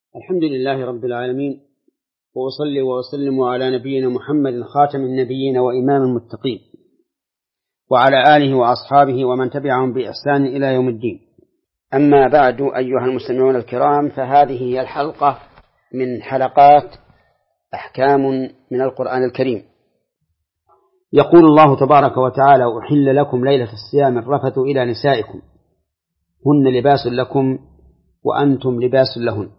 الحمد لله رب العالمين، وأصلي وأسلم على نبينا محمد خاتم النبيين وإمام المتقين، وعلى آله وأصحابه ومن تبعهم بإحسان إلى يوم الدين. أما بعد، أيها المستمعون الكرام، فهذه هي الحلقة من حلقات أحكام من القرآن الكريم. يقول الله تبارك وتعالى: أحل لكم ليلة الصيام الرفث إلى نسائكم هن لباس لكم وأنتم لباس لهن.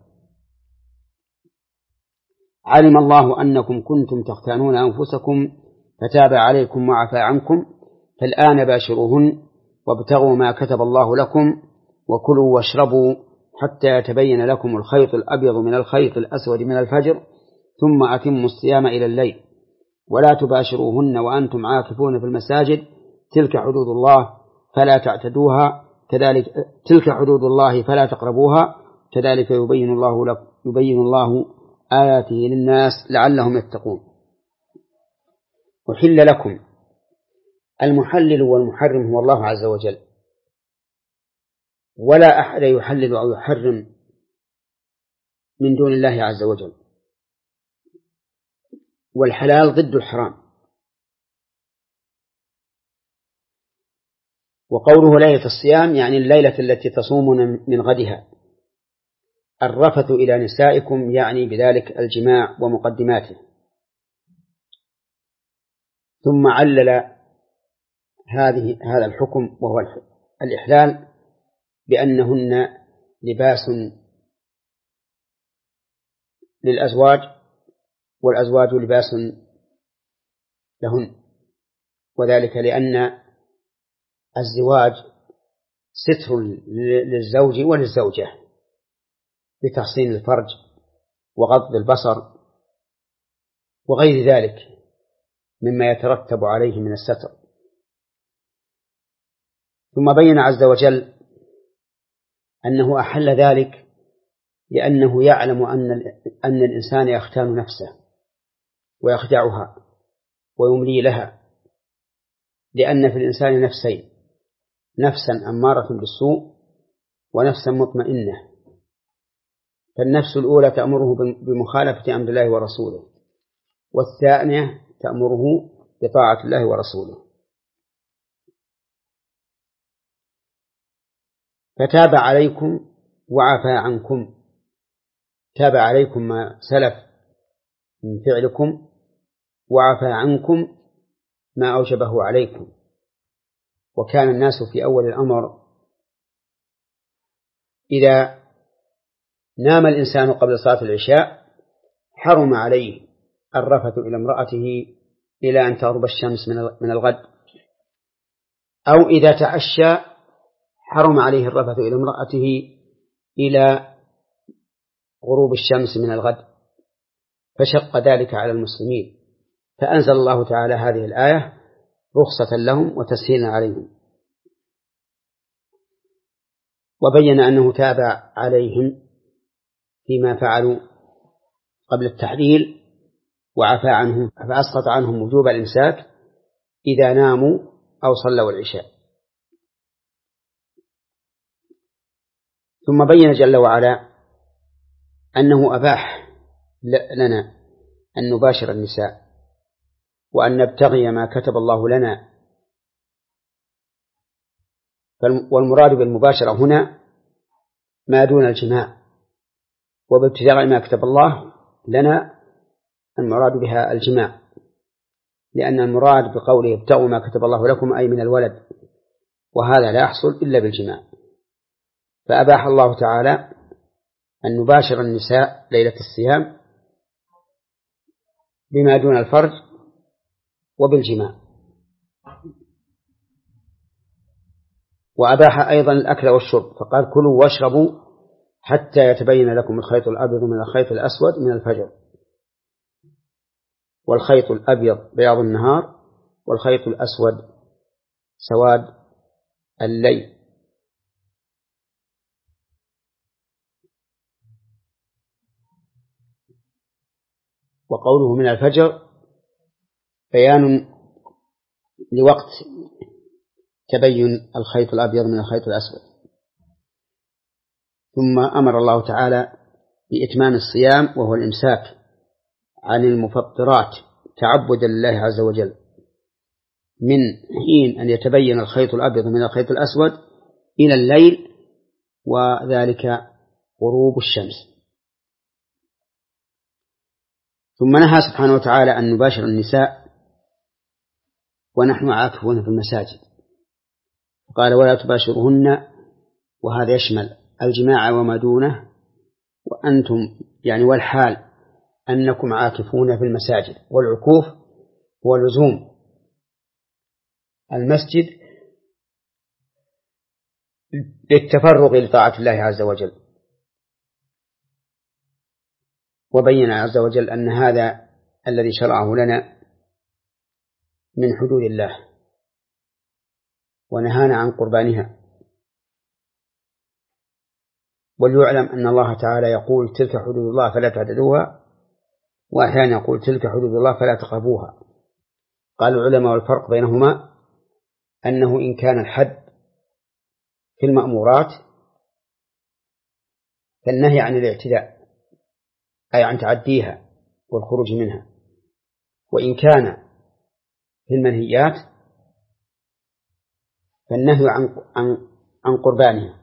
علم الله أنكم كنتم تختانون أنفسكم فتاب عليكم وعفى عنكم، فالآن باشروهن وابتغوا ما كتب الله لكم وكلوا واشربوا حتى يتبين لكم الخيط الأبيض من الخيط الأسود من الفجر، ثم أتموا الصيام إلى الليل، ولا تباشروهن وأنتم عاكفون في المساجد، تلك حدود الله فلا تعتدوها، تلك حدود الله فلا تقربوها، كذلك يبين الله آياته للناس لعلهم يتقون. أحل لكم، المحلل والمحرم هو الله عز وجل، ولا أحد يحلل أو يحرم من دون الله عز وجل، والحلال ضد الحرام. وقوله ليلة الصيام يعني الليلة التي تصومون من غدها. الرفث إلى نسائكم يعني بذلك الجماع ومقدماته. ثم علل هذا الحكم وهو الإحلال بأنهن لباس للأزواج والأزواج لباس لهن، وذلك لأن الزواج ستر للزوج وللزوجة بتحصين الفرج وغض البصر وغير ذلك مما يترتب عليه من الستر. ثم بين عز وجل أنه أحل ذلك لأنه يعلم أن الإنسان يختان نفسه ويخدعها ويملي لها، لأن في الإنسان نفسين: نفسا أمارة بالسوء ونفسا مطمئنة. فالنفس الأولى تأمره بمخالفة أمر الله ورسوله، والثانية تأمره بطاعة الله ورسوله. فتاب عليكم وعفى عنكم، تاب عليكم ما سلف من فعلكم، وعفى عنكم ما أوجبه عليكم. وكان الناس في أول الأمر إذا نام الإنسان قبل صلاة العشاء حرم عليه الرفث إلى امرأته إلى أن تغرب الشمس من الغد، أو إذا تعشى حرم عليه الرفث إلى امرأته إلى غروب الشمس من الغد، فشق ذلك على المسلمين، فأنزل الله تعالى هذه الآية رخصة لهم وتسهيلا عليهم، وبين أنه تاب عليهم فيما فعلوا قبل التحليل وعفى عنهم، فأسقط عنهم وجوب الإمساك إذا ناموا أو صلوا العشاء. ثم بين جل وعلا أنه أباح لنا أن نباشر النساء وأن نبتغي ما كتب الله لنا. والمراد بالمباشرة هنا ما دون الجماع، وبابتغاء ما كتب الله لنا المراد بها الجماع، لأن المراد بقوله ابتغوا ما كتب الله لكم أي من الولد، وهذا لا يحصل إلا بالجماع. فأباح الله تعالى أن نباشر النساء ليلة الصيام بما دون الفرج وبالجماع. وأباح أيضا الأكل والشرب، فقال كلوا واشربوا حتى يتبين لكم الخيط الأبيض من الخيط الأسود من الفجر. والخيط الأبيض بياض النهار، والخيط الأسود سواد الليل. وقوله من الفجر بيان لوقت تبين الخيط الأبيض من الخيط الأسود. ثم أمر الله تعالى بإتمام الصيام وهو الإمساك عن المفطرات تعبدا لله عز وجل من حين أن يتبين الخيط الأبيض من الخيط الأسود إلى الليل، وذلك غروب الشمس. ثم نهى سبحانه وتعالى أن نباشر النساء ونحن عاكفون في المساجد، قال ولا تباشرهن، وهذا يشمل الجماع وما دونه، وأنتم يعني والحال أنكم عاكفون في المساجد. والعكوف هو لزوم المسجد للتفرغ لطاعة الله عز وجل. وبين عز وجل أن هذا الذي شرعه لنا من حدود الله ونهانا عن قربانها. وليعلم أن الله تعالى يقول تلك حدود الله فلا تعتدوها، وأحيانا يقول تلك حدود الله فلا تقربوها. قال العلماء والفرق بينهما أنه إن كان الحد في المأمورات فالنهي عن الاعتداء أي عن تعديها والخروج منها، وإن كان في المنهيات فالنهي عن قربانها،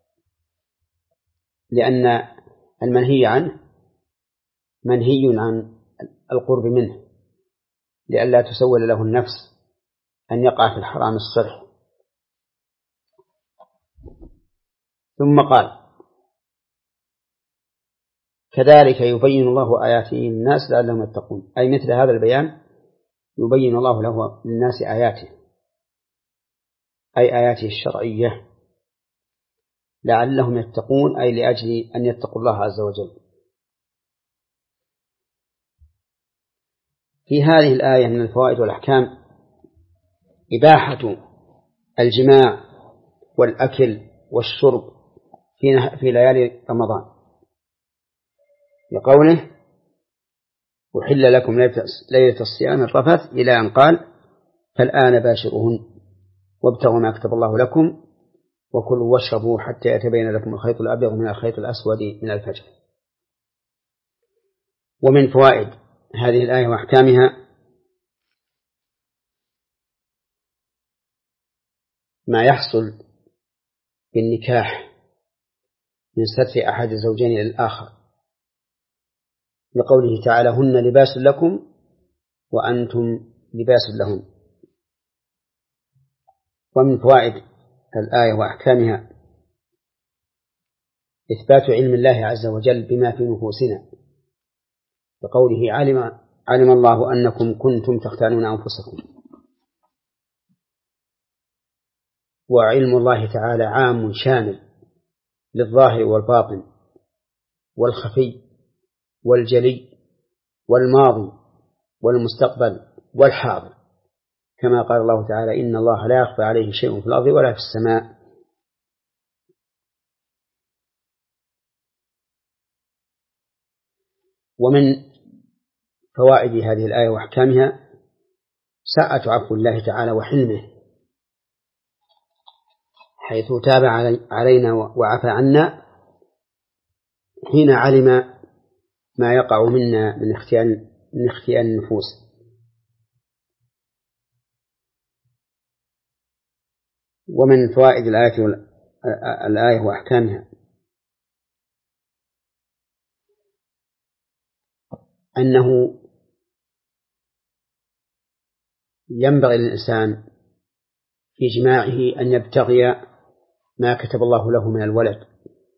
لأن المنهي عنه منهي عن القرب منه لئلا تسول له النفس أن يقع في الحرام الصرح. ثم قال كذلك يبين الله آياته للناس لعلهم يتقون، أي مثل هذا البيان يبين الله للناس آياته، أي آياته الشرعية لعلهم يتقون، أي لأجل أن يتقوا الله عز وجل. في هذه الآية من الفوائد والأحكام إباحة الجماع والأكل والشرب في ليالي رمضان، لقوله أحل لكم ليلة الصيام الرفث إلى أن قال فالآن باشرهن وابتغوا ما كتب الله لكم وكلوا واشربوا حتى يتبين لكم الخيط الأبيض من الخيط الأسود من الفجر. ومن فوائد هذه الآية وأحكامها ما يحصل بالنكاح من ستر أحد الزوجين للآخر، لقوله تعالى هن لباس لكم وأنتم لباس لهن. ومن فوائد الآية وأحكامها إثبات علم الله عز وجل بما في نفوسنا، لقوله علم الله أنكم كنتم تختانون أنفسكم. وعلم الله تعالى عام شامل للظاهر والباطن والخفي والجلي والماضي والمستقبل والحاضر، كما قال الله تعالى إن الله لا يخفى عليه شيء في الأرض ولا في السماء. ومن فوائد هذه الآية وأحكامها سعة عفو الله تعالى وحلمه، حيث تاب علينا وعفى عنا حين علم ما يقع منا من اختيان النفوس. ومن فوائد الآية وأحكامها أنه ينبغي للإنسان في جماعه أن يبتغي ما كتب الله له من الولد.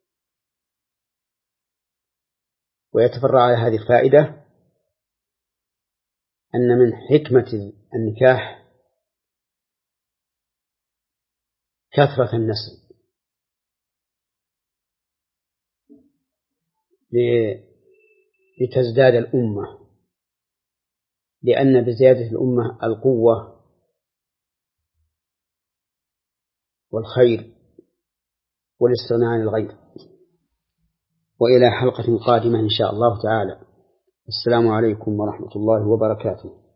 ويتفرع على هذه الفائدة أن من حكمة النكاح كثرة النسل، لتزداد الأمة، لأن بزيادة الأمة القوة والخير والاستغناء عن الغير. وإلى حلقة قادمة إن شاء الله تعالى. السلام عليكم ورحمة الله وبركاته.